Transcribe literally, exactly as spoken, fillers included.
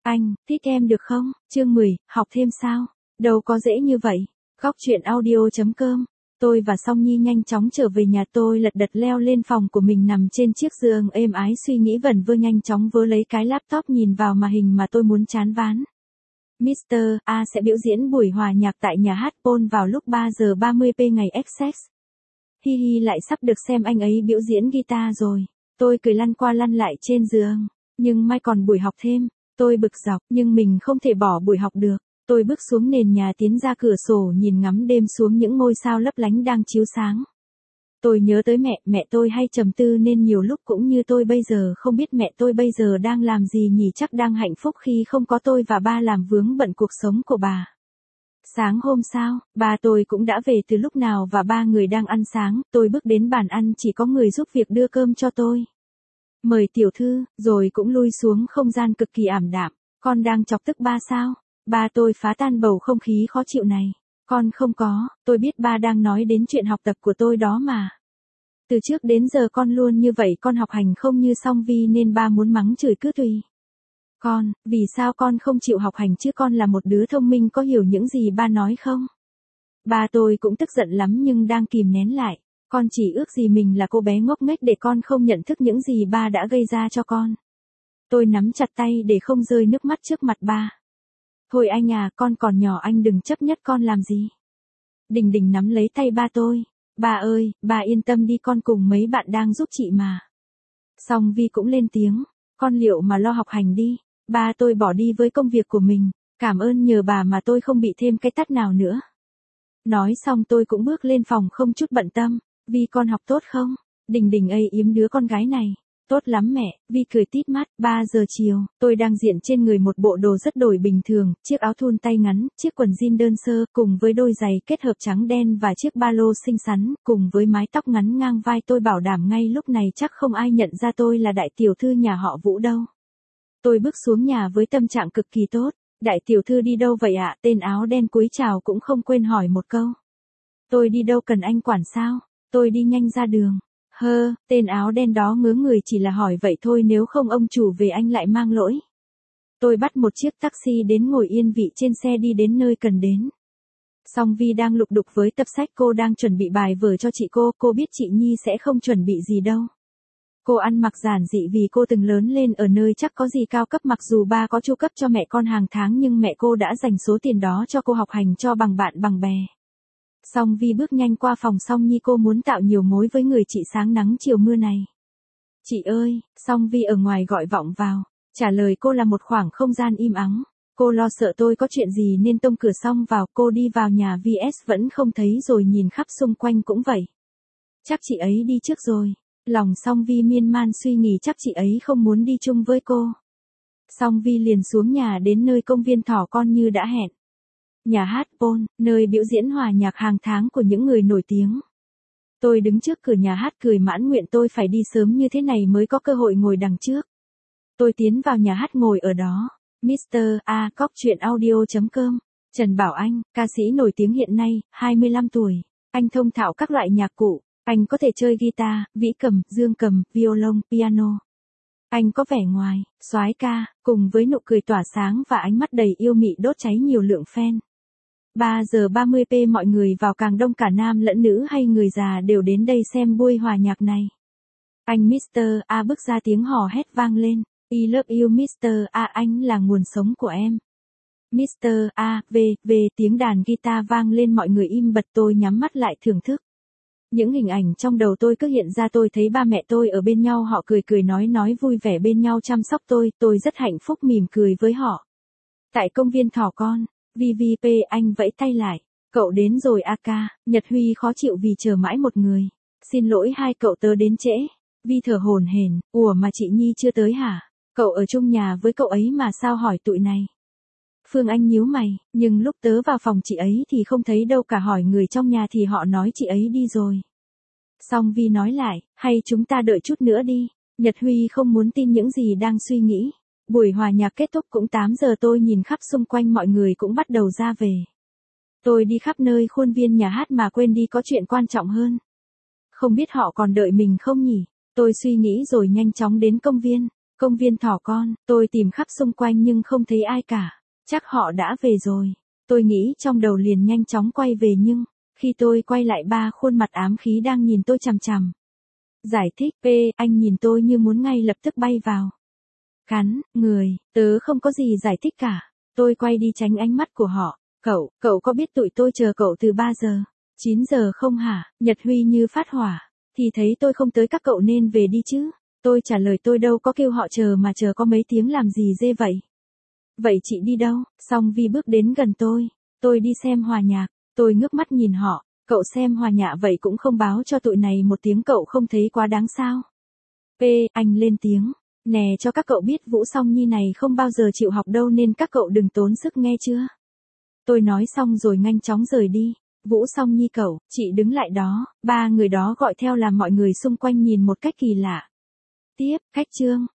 Anh, thích em được không? Chương mười, học thêm sao? Đâu có dễ như vậy. Góc truyện audio.com. Tôi và Song Nhi nhanh chóng trở về nhà, tôi lật đật leo lên phòng của mình, nằm trên chiếc giường êm ái suy nghĩ vẩn vơ, nhanh chóng vớ lấy cái laptop nhìn vào màn hình mà tôi muốn chán ván. mít tơ A sẽ biểu diễn buổi hòa nhạc tại nhà hát Paul vào lúc ba giờ ba mươi p ngày Essex. Hi hi, lại sắp được xem anh ấy biểu diễn guitar rồi. Tôi cười lăn qua lăn lại trên giường. Nhưng mai còn buổi học thêm. Tôi bực dọc, nhưng mình không thể bỏ buổi học được. Tôi bước xuống nền nhà, tiến ra cửa sổ nhìn ngắm đêm xuống những ngôi sao lấp lánh đang chiếu sáng. Tôi nhớ tới mẹ, mẹ tôi hay trầm tư nên nhiều lúc cũng như tôi bây giờ không biết mẹ tôi bây giờ đang làm gì nhỉ, chắc đang hạnh phúc khi không có tôi và ba làm vướng bận cuộc sống của bà. Sáng hôm sau, ba tôi cũng đã về từ lúc nào và ba người đang ăn sáng, tôi bước đến bàn ăn chỉ có người giúp việc đưa cơm cho tôi. Mời tiểu thư, rồi cũng lui xuống không gian cực kỳ ảm đạm. Con đang chọc tức ba sao? Ba tôi phá tan bầu không khí khó chịu này. Con không có, tôi biết ba đang nói đến chuyện học tập của tôi đó mà. Từ trước đến giờ con luôn như vậy, con học hành không như Song Vi nên ba muốn mắng chửi cứ tùy. Con, vì sao con không chịu học hành chứ, con là một đứa thông minh, có hiểu những gì ba nói không? Ba tôi cũng tức giận lắm nhưng đang kìm nén lại. Con chỉ ước gì mình là cô bé ngốc nghếch để con không nhận thức những gì ba đã gây ra cho con. Tôi nắm chặt tay để không rơi nước mắt trước mặt ba. Thôi anh à, con còn nhỏ, anh đừng chấp nhất con làm gì. Đình Đình nắm lấy tay ba tôi. Ba ơi, ba yên tâm đi, con cùng mấy bạn đang giúp chị mà. Song Vi cũng lên tiếng. Con liệu mà lo học hành đi. Ba tôi bỏ đi với công việc của mình. Cảm ơn nhờ bà mà tôi không bị thêm cái tát nào nữa. Nói xong tôi cũng bước lên phòng không chút bận tâm. Vi con học tốt không? Đình Đình ây yếm đứa con gái này. Tốt lắm mẹ, Vi cười tít mắt. Ba giờ chiều, tôi đang diện trên người một bộ đồ rất đổi bình thường, chiếc áo thun tay ngắn, chiếc quần jean đơn sơ, cùng với đôi giày kết hợp trắng đen và chiếc ba lô xinh xắn, cùng với mái tóc ngắn ngang vai. Tôi bảo đảm ngay lúc này chắc không ai nhận ra tôi là đại tiểu thư nhà họ Vũ đâu. Tôi bước xuống nhà với tâm trạng cực kỳ tốt. Đại tiểu thư đi đâu vậy ạ? Tên áo đen cúi chào cũng không quên hỏi một câu. Tôi đi đâu cần anh quản sao? Tôi đi nhanh ra đường. Hơ, tên áo đen đó ngớ người, chỉ là hỏi vậy thôi, nếu không ông chủ về anh lại mang lỗi. Tôi bắt một chiếc taxi đến, ngồi yên vị trên xe đi đến nơi cần đến. Song Vi đang lục đục với tập sách, cô đang chuẩn bị bài vở cho chị cô, cô biết chị Nhi sẽ không chuẩn bị gì đâu. Cô ăn mặc giản dị vì cô từng lớn lên ở nơi chắc có gì cao cấp, mặc dù ba có chu cấp cho mẹ con hàng tháng nhưng mẹ cô đã dành số tiền đó cho cô học hành cho bằng bạn bằng bè. Song Vi bước nhanh qua phòng Song Nhi, cô muốn tạo nhiều mối với người chị sáng nắng chiều mưa này. Chị ơi, Song Vi ở ngoài gọi vọng vào. Trả lời cô là một khoảng không gian im ắng. Cô lo sợ tôi có chuyện gì nên tông cửa xong vào. Cô đi vào nhà vê ét vẫn không thấy, rồi nhìn khắp xung quanh cũng vậy. Chắc chị ấy đi trước rồi. Lòng Song Vi miên man suy nghĩ, chắc chị ấy không muốn đi chung với cô. Song Vi liền xuống nhà đến nơi công viên thỏ con như đã hẹn. Nhà hát Paul, nơi biểu diễn hòa nhạc hàng tháng của những người nổi tiếng. Tôi đứng trước cửa nhà hát cười mãn nguyện, tôi phải đi sớm như thế này mới có cơ hội ngồi đằng trước. Tôi tiến vào nhà hát, ngồi ở đó. mít tơ A, góc truyện audio.com. Trần Bảo Anh, ca sĩ nổi tiếng hiện nay, hai mươi lăm tuổi. Anh thông thạo các loại nhạc cụ. Anh có thể chơi guitar, vĩ cầm, dương cầm, violon, piano. Anh có vẻ ngoài, soái ca, cùng với nụ cười tỏa sáng và ánh mắt đầy yêu mị đốt cháy nhiều lượng fan. ba giờ ba mươi p mọi người vào càng đông, cả nam lẫn nữ hay người già đều đến đây xem buổi hòa nhạc này. Anh mít tơ A bước ra, tiếng hò hét vang lên. I love you mít tơ A, anh là nguồn sống của em. mít tơ A, V, V, tiếng đàn guitar vang lên, mọi người im bặt, tôi nhắm mắt lại thưởng thức. Những hình ảnh trong đầu tôi cứ hiện ra, tôi thấy ba mẹ tôi ở bên nhau, họ cười cười nói nói vui vẻ bên nhau chăm sóc tôi, tôi rất hạnh phúc mỉm cười với họ. Tại công viên thỏ con, vê vê pê anh vẫy tay lại. Cậu đến rồi a ca, Nhật Huy khó chịu vì chờ mãi một người. Xin lỗi hai cậu, tớ đến trễ. Vi thở hổn hển, ủa mà chị Nhi chưa tới hả? Cậu ở chung nhà với cậu ấy mà sao hỏi tụi này? Phương Anh nhíu mày, nhưng lúc tớ vào phòng chị ấy thì không thấy đâu cả, hỏi người trong nhà thì họ nói chị ấy đi rồi. Xong Vi nói lại, hay chúng ta đợi chút nữa đi. Nhật Huy không muốn tin những gì đang suy nghĩ. Buổi hòa nhạc kết thúc cũng tám giờ, tôi nhìn khắp xung quanh, mọi người cũng bắt đầu ra về. Tôi đi khắp nơi khuôn viên nhà hát mà quên đi có chuyện quan trọng hơn. Không biết họ còn đợi mình không nhỉ? Tôi suy nghĩ rồi nhanh chóng đến công viên. Công viên thỏ con, tôi tìm khắp xung quanh nhưng không thấy ai cả. Chắc họ đã về rồi. Tôi nghĩ trong đầu liền nhanh chóng quay về nhưng, khi tôi quay lại ba khuôn mặt ám khí đang nhìn tôi chằm chằm. Giải thích, P, anh nhìn tôi như muốn ngay lập tức bay vào. Cắn, người, tớ không có gì giải thích cả. Tôi quay đi tránh ánh mắt của họ. Cậu, cậu có biết tụi tôi chờ cậu từ ba giờ, chín giờ không hả? Nhật Huy như phát hỏa. Thì thấy tôi không tới các cậu nên về đi chứ. Tôi trả lời tôi đâu có kêu họ chờ mà chờ có mấy tiếng làm gì dê vậy. Vậy chị đi đâu? Song Vi bước đến gần tôi. Tôi đi xem hòa nhạc. Tôi ngước mắt nhìn họ. Cậu xem hòa nhạc vậy cũng không báo cho tụi này một tiếng, cậu không thấy quá đáng sao? P, anh lên tiếng. Nè, cho các cậu biết Vũ Song Nhi này không bao giờ chịu học đâu nên các cậu đừng tốn sức nghe chưa? Tôi nói xong rồi nhanh chóng rời đi. Vũ Song Nhi cậu, chị đứng lại đó. Ba người đó gọi theo làm mọi người xung quanh nhìn một cách kỳ lạ. Tiếp, khách trương.